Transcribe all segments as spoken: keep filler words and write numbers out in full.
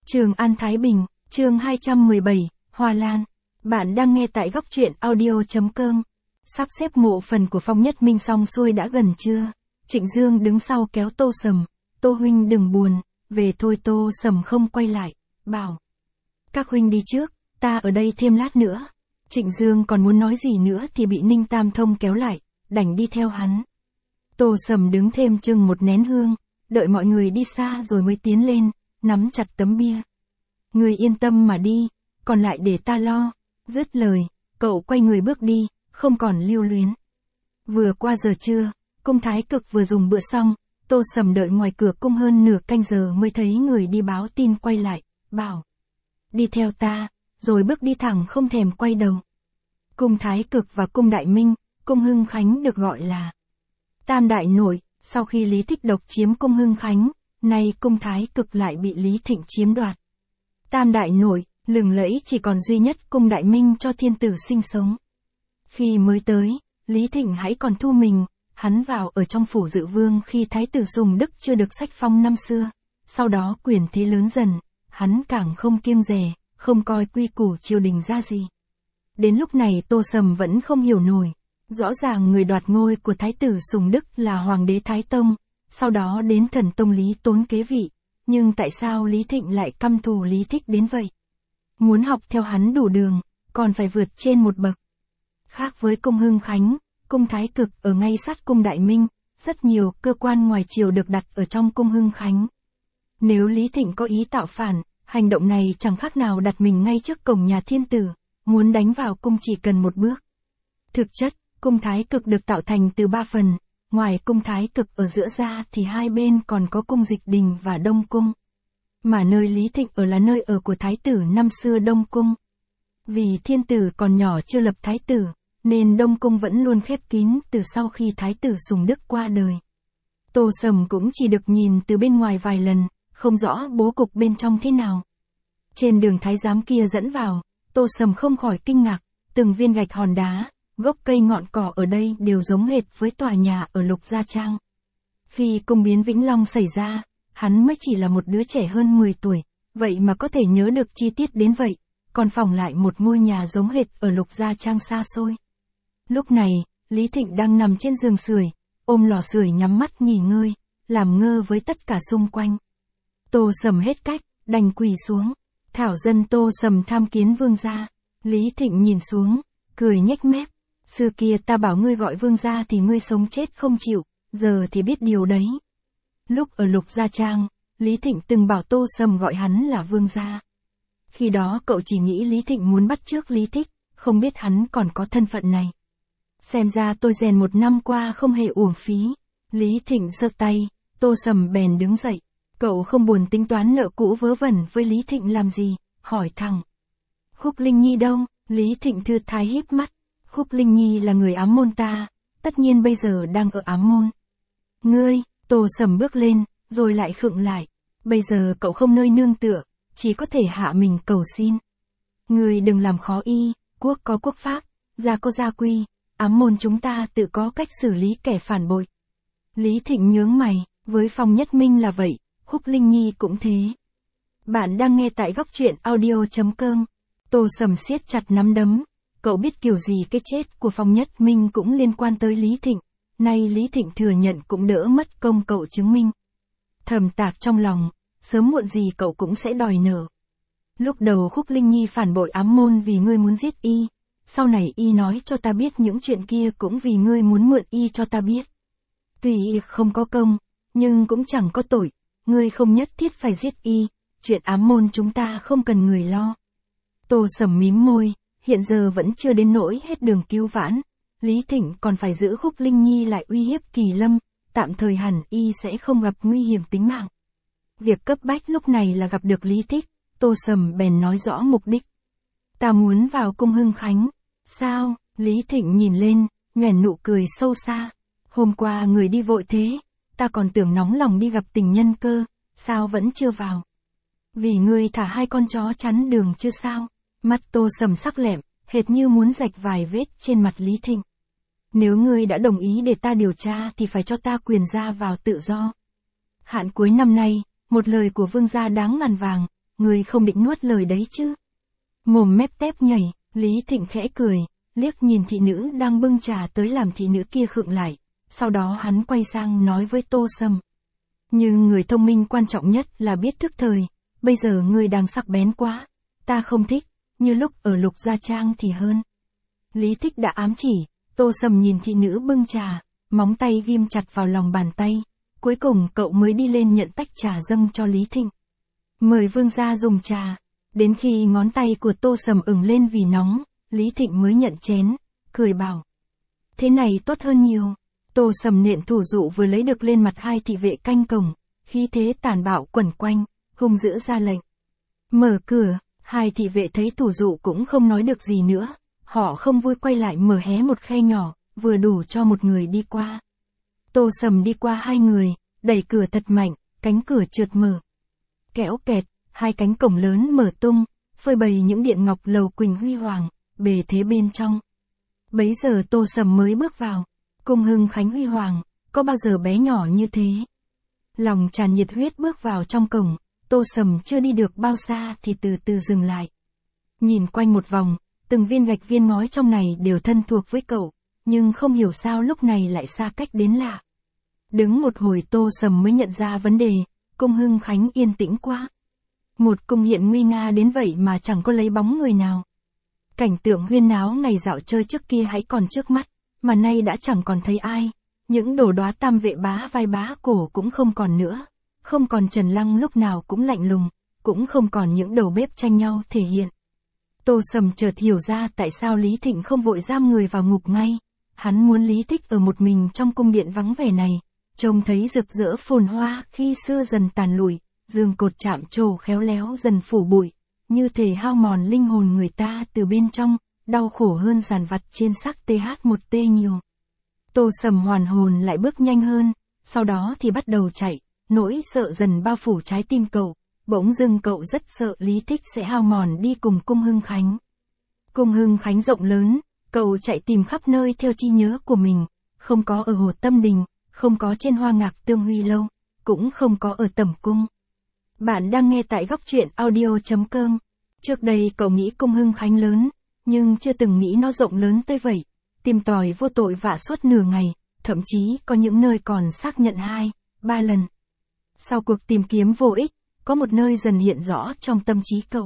Trường An Thái Bình, chương hai trăm mười bảy, Hoa Lan. Bạn đang nghe tại góc truyện audio.com. Sắp xếp mộ phần của Phong Nhất Minh xong xuôi đã gần chưa? Trịnh Dương đứng sau kéo Tô Sầm. Tô huynh đừng buồn, về thôi. Tô Sầm không quay lại, bảo. Các huynh đi trước, ta ở đây thêm lát nữa. Trịnh Dương còn muốn nói gì nữa thì bị Ninh Tam Thông kéo lại, đành đi theo hắn. Tô Sầm đứng thêm chừng một nén hương, đợi mọi người đi xa rồi mới tiến lên, nắm chặt tấm bia. Người yên tâm mà đi, còn lại để ta lo. Dứt lời, cậu quay người bước đi, không còn lưu luyến. Vừa qua giờ trưa, cung Thái Cực vừa dùng bữa xong, Tô Sầm đợi ngoài cửa cung hơn nửa canh giờ mới thấy người đi báo tin quay lại, bảo. Đi theo ta, rồi bước đi thẳng không thèm quay đầu. Cung Thái Cực và cung Đại Minh, cung Hưng Khánh được gọi là Tam Đại Nội. Sau khi Lý Thích độc chiếm cung Hưng Khánh, nay cung Thái Cực lại bị Lý Thịnh chiếm đoạt. Tam Đại Nội, lừng lẫy chỉ còn duy nhất cung Đại Minh cho thiên tử sinh sống. Khi mới tới, Lý Thịnh hãy còn thu mình, hắn vào ở trong phủ dự vương khi Thái tử Sùng Đức chưa được sách phong năm xưa. Sau đó quyền thế lớn dần, hắn càng không kiêng dè, không coi quy củ triều đình ra gì. Đến lúc này Tô Sầm vẫn không hiểu nổi. Rõ ràng người đoạt ngôi của Thái tử Sùng Đức là Hoàng đế Thái Tông, sau đó đến Thần Tông Lý Tốn kế vị, nhưng tại sao Lý Thịnh lại căm thù Lý Thích đến vậy? Muốn học theo hắn đủ đường, còn phải vượt trên một bậc. Khác với cung Hưng Khánh, cung Thái Cực ở ngay sát cung Đại Minh, rất nhiều cơ quan ngoài triều được đặt ở trong cung Hưng Khánh. Nếu Lý Thịnh có ý tạo phản, hành động này chẳng khác nào đặt mình ngay trước cổng nhà thiên tử, muốn đánh vào cung chỉ cần một bước. Thực chất, cung Thái Cực được tạo thành từ ba phần, ngoài cung Thái Cực ở giữa ra thì hai bên còn có cung Dịch Đình và Đông Cung. Mà nơi Lý Thịnh ở là nơi ở của Thái tử năm xưa Đông Cung. Vì thiên tử còn nhỏ chưa lập Thái tử, nên Đông Cung vẫn luôn khép kín từ sau khi Thái tử Sùng Đức qua đời. Tô Sầm cũng chỉ được nhìn từ bên ngoài vài lần, không rõ bố cục bên trong thế nào. Trên đường thái giám kia dẫn vào, Tô Sầm không khỏi kinh ngạc, từng viên gạch hòn đá, gốc cây ngọn cỏ ở đây đều giống hệt với tòa nhà ở Lục Gia Trang. Khi cung biến Vĩnh Long xảy ra, hắn mới chỉ là một đứa trẻ hơn mười tuổi, vậy mà có thể nhớ được chi tiết đến vậy, còn phỏng lại một ngôi nhà giống hệt ở Lục Gia Trang xa xôi. Lúc này, Lý Thịnh đang nằm trên giường sưởi, ôm lò sưởi nhắm mắt nghỉ ngơi, làm ngơ với tất cả xung quanh. Tô Sầm hết cách, đành quỳ xuống. Thảo dân Tô Sầm tham kiến vương gia. Lý Thịnh nhìn xuống, cười nhếch mép. Xưa kia ta bảo ngươi gọi vương gia thì ngươi sống chết không chịu, giờ thì biết điều đấy. Lúc ở Lục Gia Trang, Lý Thịnh từng bảo Tô Sầm gọi hắn là vương gia. Khi đó cậu chỉ nghĩ Lý Thịnh muốn bắt chước Lý Thích, không biết hắn còn có thân phận này. Xem ra tôi rèn một năm qua không hề uổng phí. Lý Thịnh giơ tay, Tô Sầm bèn đứng dậy. Cậu không buồn tính toán nợ cũ vớ vẩn với Lý Thịnh làm gì, hỏi thẳng. Khúc Linh Nhi đâu? Lý Thịnh thư thái híp mắt. Khúc Linh Nhi là người Ám Môn ta, tất nhiên bây giờ đang ở Ám Môn. Ngươi, Tô Sầm bước lên, rồi lại khựng lại. Bây giờ cậu không nơi nương tựa, chỉ có thể hạ mình cầu xin. Ngươi đừng làm khó y, quốc có quốc pháp, gia có gia quy, Ám Môn chúng ta tự có cách xử lý kẻ phản bội. Lý Thịnh nhướng mày, với Phong Nhất Minh là vậy, Khúc Linh Nhi cũng thế. Bạn đang nghe tại góc truyện audio.com. Tô Sầm siết chặt nắm đấm. Cậu biết kiểu gì cái chết của Phong Nhất Minh cũng liên quan tới Lý Thịnh. Nay Lý Thịnh thừa nhận cũng đỡ mất công cậu chứng minh. Thầm tạc trong lòng, sớm muộn gì cậu cũng sẽ đòi nợ. Lúc đầu Khúc Linh Nhi phản bội Ám Môn vì ngươi muốn giết y. Sau này y nói cho ta biết những chuyện kia cũng vì ngươi muốn mượn y cho ta biết. Tuy y không có công, nhưng cũng chẳng có tội. Ngươi không nhất thiết phải giết y, chuyện Ám Môn chúng ta không cần người lo. Tô Sầm mím môi, hiện giờ vẫn chưa đến nỗi hết đường cứu vãn. Lý Thịnh còn phải giữ Khúc Linh Nhi lại uy hiếp Kỳ Lâm, tạm thời hẳn y sẽ không gặp nguy hiểm tính mạng. Việc cấp bách lúc này là gặp được Lý Thích, Tô Sầm bèn nói rõ mục đích. Ta muốn vào cung Hưng Khánh. Sao? Lý Thịnh nhìn lên, nhoẻn nụ cười sâu xa. Hôm qua người đi vội thế, ta còn tưởng nóng lòng đi gặp tình nhân cơ, sao vẫn chưa vào? Vì ngươi thả hai con chó chắn đường chưa sao? Mắt Tô Sầm sắc lẹm, hệt như muốn rạch vài vết trên mặt Lý Thịnh. Nếu ngươi đã đồng ý để ta điều tra thì phải cho ta quyền ra vào tự do. Hạn cuối năm nay, một lời của vương gia đáng ngàn vàng, ngươi không định nuốt lời đấy chứ? Mồm mép tép nhảy, Lý Thịnh khẽ cười, liếc nhìn thị nữ đang bưng trà tới làm thị nữ kia khựng lại, sau đó hắn quay sang nói với Tô Sầm. Nhưng người thông minh quan trọng nhất là biết thức thời, bây giờ ngươi đang sắc bén quá, ta không thích, như lúc ở Lục Gia Trang thì hơn. Lý Thích đã ám chỉ, Tô Sầm nhìn thị nữ bưng trà, móng tay ghim chặt vào lòng bàn tay, cuối cùng cậu mới đi lên nhận tách trà dâng cho Lý Thịnh. Mời vương gia dùng trà, đến khi ngón tay của Tô Sầm ửng lên vì nóng, Lý Thịnh mới nhận chén, cười bảo. Thế này tốt hơn nhiều. Tô Sầm nện thủ dụ vừa lấy được lên mặt hai thị vệ canh cổng, khí thế tàn bạo quẩn quanh, hung dữ ra lệnh. Mở cửa, hai thị vệ thấy thủ dụ cũng không nói được gì nữa, họ không vui quay lại mở hé một khe nhỏ, vừa đủ cho một người đi qua. Tô Sầm đi qua hai người, đẩy cửa thật mạnh, cánh cửa trượt mở. Kéo kẹt, hai cánh cổng lớn mở tung, phơi bày những điện ngọc lầu quỳnh huy hoàng, bề thế bên trong. Bấy giờ Tô Sầm mới bước vào. Cung Hưng Khánh huy hoàng, có bao giờ bé nhỏ như thế. Lòng tràn nhiệt huyết bước vào trong cổng, Tô Sầm chưa đi được bao xa thì từ từ dừng lại. Nhìn quanh một vòng, từng viên gạch viên ngói trong này đều thân thuộc với cậu, nhưng không hiểu sao lúc này lại xa cách đến lạ. Đứng một hồi Tô Sầm mới nhận ra vấn đề, Cung Hưng Khánh yên tĩnh quá. Một cung hiện nguy nga đến vậy mà chẳng có lấy bóng người nào. Cảnh tượng huyên náo ngày dạo chơi trước kia hãy còn trước mắt, mà nay đã chẳng còn thấy ai, những đồ đóa tam vệ bá vai bá cổ cũng không còn nữa, không còn Trần Lăng lúc nào cũng lạnh lùng, cũng không còn những đầu bếp tranh nhau thể hiện. Tô Sầm chợt hiểu ra tại sao Lý Thịnh không vội giam người vào ngục ngay, hắn muốn Lý Thích ở một mình trong cung điện vắng vẻ này, trông thấy rực rỡ phồn hoa khi xưa dần tàn lụi, giường cột chạm trổ khéo léo dần phủ bụi, như thể hao mòn linh hồn người ta từ bên trong. Đau khổ hơn dàn vặt trên xác tê hát một tê nhiều. Tô Sầm hoàn hồn lại bước nhanh hơn, sau đó thì bắt đầu chạy, nỗi sợ dần bao phủ trái tim cậu, bỗng dưng cậu rất sợ Lý Thích sẽ hao mòn đi cùng Cung Hưng Khánh. Cung Hưng Khánh rộng lớn, cậu chạy tìm khắp nơi theo trí nhớ của mình, không có ở Hồ Tâm Đình, không có trên Hoa Ngạc Tương Huy Lâu, cũng không có ở Tẩm Cung. Bạn đang nghe tại góc truyện audio chấm com. Trước đây cậu nghĩ Cung Hưng Khánh lớn, nhưng chưa từng nghĩ nó rộng lớn tới vậy, tìm tòi vô tội vạ suốt nửa ngày, thậm chí có những nơi còn xác nhận hai, ba lần. Sau cuộc tìm kiếm vô ích, có một nơi dần hiện rõ trong tâm trí cậu.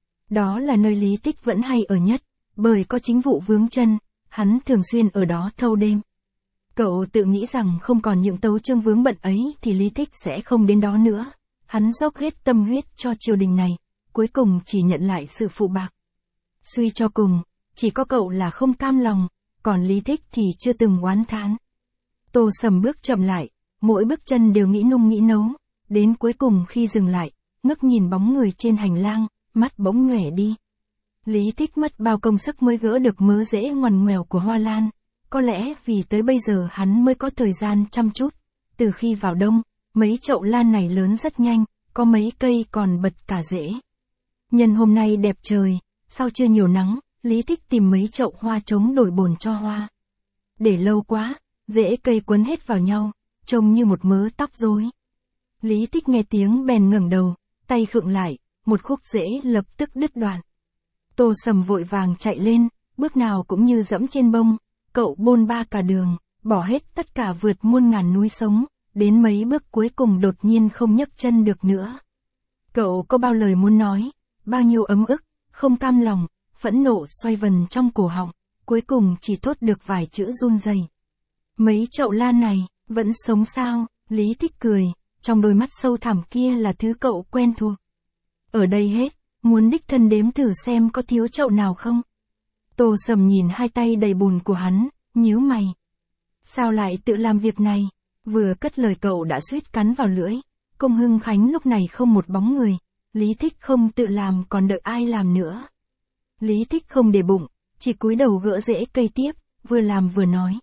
Đó là nơi Lý Tích vẫn hay ở nhất, bởi có chính vụ vướng chân, hắn thường xuyên ở đó thâu đêm. Cậu tự nghĩ rằng không còn những tấu chương vướng bận ấy thì Lý Tích sẽ không đến đó nữa. Hắn dốc hết tâm huyết cho triều đình này, cuối cùng chỉ nhận lại sự phụ bạc. Suy cho cùng, chỉ có cậu là không cam lòng, còn Lý Thích thì chưa từng oán thán. Tô Sầm bước chậm lại, mỗi bước chân đều nghĩ nung nghĩ nấu, đến cuối cùng khi dừng lại, ngước nhìn bóng người trên hành lang, mắt bỗng nhòe đi. Lý Thích mất bao công sức mới gỡ được mớ rễ ngoằn ngoèo của hoa lan, có lẽ vì tới bây giờ hắn mới có thời gian chăm chút. Từ khi vào đông, mấy chậu lan này lớn rất nhanh, có mấy cây còn bật cả rễ. Nhân hôm nay đẹp trời, sau chưa nhiều nắng, Lý Thích tìm mấy chậu hoa trống đổi bồn cho hoa. Để lâu quá, rễ cây quấn hết vào nhau, trông như một mớ tóc rối. Lý Thích nghe tiếng bèn ngẩng đầu, tay khựng lại, một khúc rễ lập tức đứt đoạn. Tô Sầm vội vàng chạy lên, bước nào cũng như dẫm trên bông, cậu bôn ba cả đường, bỏ hết tất cả vượt muôn ngàn núi sống, đến mấy bước cuối cùng đột nhiên không nhấc chân được nữa. Cậu có bao lời muốn nói, bao nhiêu ấm ức, không cam lòng, phẫn nộ xoay vần trong cổ họng, cuối cùng chỉ thốt được vài chữ run rẩy. Mấy chậu lan này, vẫn sống sao? Lý Thích cười, trong đôi mắt sâu thẳm kia là thứ cậu quen thuộc. Ở đây hết, muốn đích thân đếm thử xem có thiếu chậu nào không? Tô Sầm nhìn hai tay đầy bùn của hắn, nhíu mày. Sao lại tự làm việc này? Vừa cất lời cậu đã suýt cắn vào lưỡi. Cung Hưng Khánh lúc này không một bóng người, Lý Thích không tự làm còn đợi ai làm nữa. Lý Thích không để bụng, chỉ cúi đầu gỡ rễ cây tiếp, vừa làm vừa nói.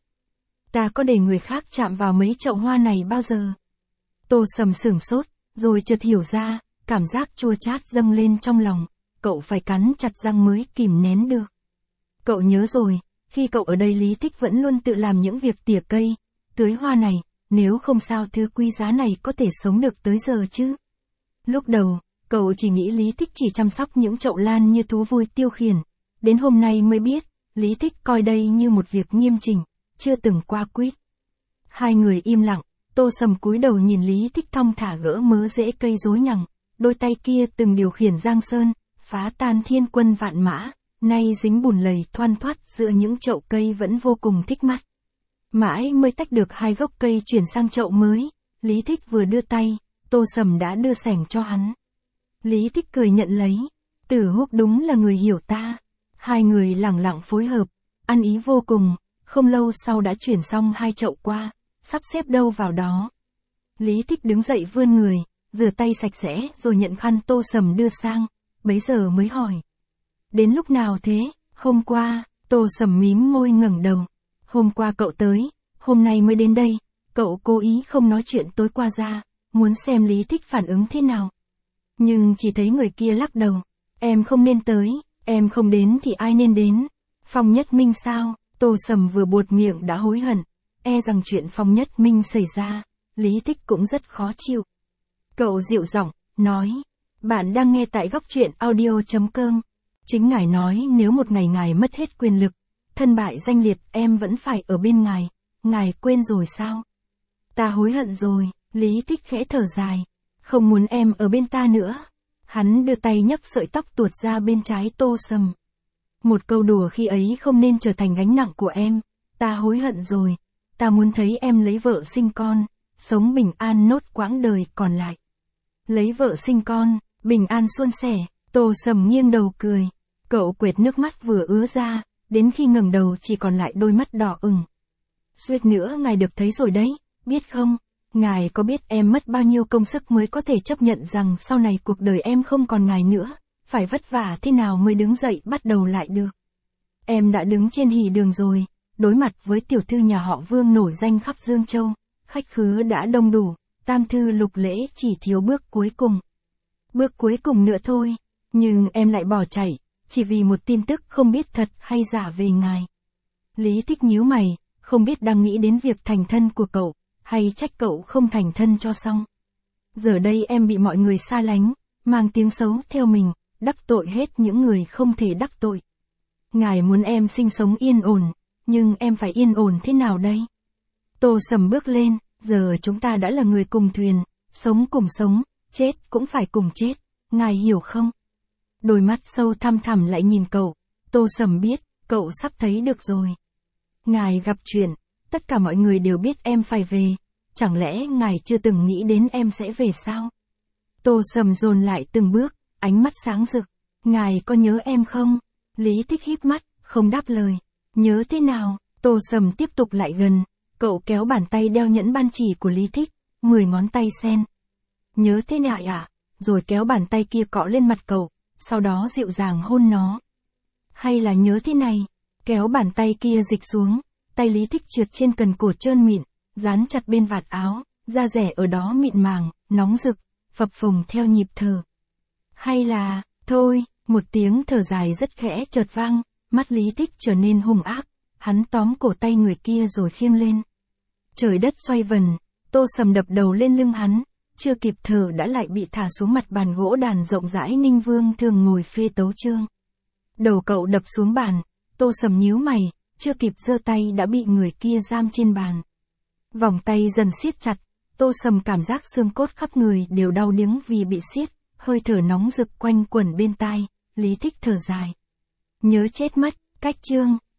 Ta có để người khác chạm vào mấy chậu hoa này bao giờ? Tô Sầm sửng sốt, rồi chợt hiểu ra, cảm giác chua chát dâng lên trong lòng, cậu phải cắn chặt răng mới kìm nén được. Cậu nhớ rồi, khi cậu ở đây Lý Thích vẫn luôn tự làm những việc tỉa cây, tưới hoa này, nếu không sao thứ quý giá này có thể sống được tới giờ chứ. Lúc đầu, Cậu chỉ nghĩ Lý Thích chỉ chăm sóc những chậu lan như thú vui tiêu khiển. Đến hôm nay mới biết, Lý Thích coi đây như một việc nghiêm chỉnh, chưa từng qua quýt. Hai người im lặng, Tô Sầm cúi đầu nhìn Lý Thích thong thả gỡ mớ rễ cây rối nhằng, đôi tay kia từng điều khiển giang sơn, phá tan thiên quân vạn mã, nay dính bùn lầy thoăn thoắt giữa những chậu cây vẫn vô cùng thích mắt. Mãi mới tách được hai gốc cây chuyển sang chậu mới, Lý Thích vừa đưa tay, Tô Sầm đã đưa sẻng cho hắn. Lý Thích cười nhận lấy, Tử Húc đúng là người hiểu ta. Hai người lẳng lặng phối hợp, ăn ý vô cùng, không lâu sau đã chuyển xong hai chậu qua, sắp xếp đâu vào đó. Lý Thích đứng dậy vươn người, rửa tay sạch sẽ rồi nhận khăn Tô Sầm đưa sang, bấy giờ mới hỏi. Đến lúc nào thế? Hôm qua, Tô Sầm mím môi ngẩng đầu. Hôm qua cậu tới, hôm nay mới đến đây, cậu cố ý không nói chuyện tối qua ra, muốn xem Lý Thích phản ứng thế nào. Nhưng chỉ thấy người kia lắc đầu, em không nên tới, em không đến thì ai nên đến. Phong Nhất Minh sao? Tô Sầm vừa buột miệng đã hối hận, e rằng chuyện Phong Nhất Minh xảy ra, Lý Thích cũng rất khó chịu. Cậu dịu giọng, nói, bạn đang nghe tại góc truyện audio chấm com. Chính ngài nói nếu một ngày ngài mất hết quyền lực, thân bại danh liệt em vẫn phải ở bên ngài, ngài quên rồi sao? Ta hối hận rồi, Lý Thích khẽ thở dài, không muốn em ở bên ta nữa. Hắn đưa tay nhấc sợi tóc tuột ra bên trái Tô Sầm. Một câu đùa khi ấy không nên trở thành gánh nặng của em, ta hối hận rồi, ta muốn thấy em lấy vợ sinh con, sống bình an nốt quãng đời còn lại. Lấy vợ sinh con, bình an suôn sẻ, Tô Sầm nghiêng đầu cười, cậu quệt nước mắt vừa ứa ra, đến khi ngẩng đầu chỉ còn lại đôi mắt đỏ ửng. Suýt nữa ngài được thấy rồi đấy, biết không? Ngài có biết em mất bao nhiêu công sức mới có thể chấp nhận rằng sau này cuộc đời em không còn ngài nữa, phải vất vả thế nào mới đứng dậy bắt đầu lại được. Em đã đứng trên hỉ đường rồi, đối mặt với tiểu thư nhà họ Vương nổi danh khắp Dương Châu, khách khứa đã đông đủ, tam thư lục lễ chỉ thiếu bước cuối cùng. Bước cuối cùng nữa thôi, nhưng em lại bỏ chạy, chỉ vì một tin tức không biết thật hay giả về ngài. Lý Thích nhíu mày, không biết đang nghĩ đến việc thành thân của cậu, hay trách cậu không thành thân cho xong. Giờ đây em bị mọi người xa lánh, mang tiếng xấu theo mình, đắc tội hết những người không thể đắc tội. Ngài muốn em sinh sống yên ổn, nhưng em phải yên ổn thế nào đây? Tô Sầm bước lên, giờ chúng ta đã là người cùng thuyền, sống cùng sống, chết cũng phải cùng chết, ngài hiểu không? Đôi mắt sâu thăm thẳm lại nhìn cậu, Tô Sầm biết, cậu sắp thấy được rồi. Ngài gặp chuyện, tất cả mọi người đều biết em phải về, chẳng lẽ ngài chưa từng nghĩ đến em sẽ về sao? Tô Sầm dồn lại từng bước, ánh mắt sáng rực, ngài có nhớ em không? Lý Thích híp mắt, không đáp lời. Nhớ thế nào? Tô Sầm tiếp tục lại gần, cậu kéo bàn tay đeo nhẫn ban chỉ của Lý Thích, mười ngón tay xen. Nhớ thế nào ạ? Rồi kéo bàn tay kia cọ lên mặt cậu, sau đó dịu dàng hôn nó. Hay là nhớ thế này? Kéo bàn tay kia dịch xuống, tay Lý Thích trượt trên cần cổ trơn mịn, dán chặt bên vạt áo, da rẻ ở đó mịn màng, nóng rực, phập phồng theo nhịp thở. Hay là, thôi, một tiếng thở dài rất khẽ chợt vang, mắt Lý Thích trở nên hung ác, hắn tóm cổ tay người kia rồi khiêng lên. Trời đất xoay vần, Tô Sầm đập đầu lên lưng hắn, chưa kịp thở đã lại bị thả xuống mặt bàn gỗ đàn rộng rãi Ninh Vương thường ngồi phê tấu chương. Đầu cậu đập xuống bàn, Tô Sầm nhíu mày, chưa kịp giơ tay đã bị người kia giam trên bàn. Vòng tay dần siết chặt, Tô Sầm cảm giác xương cốt khắp người đều đau điếng vì bị siết, hơi thở nóng rực quanh quẩn bên tai, Lý Thích thở dài. Nhớ chết mất, cách chương.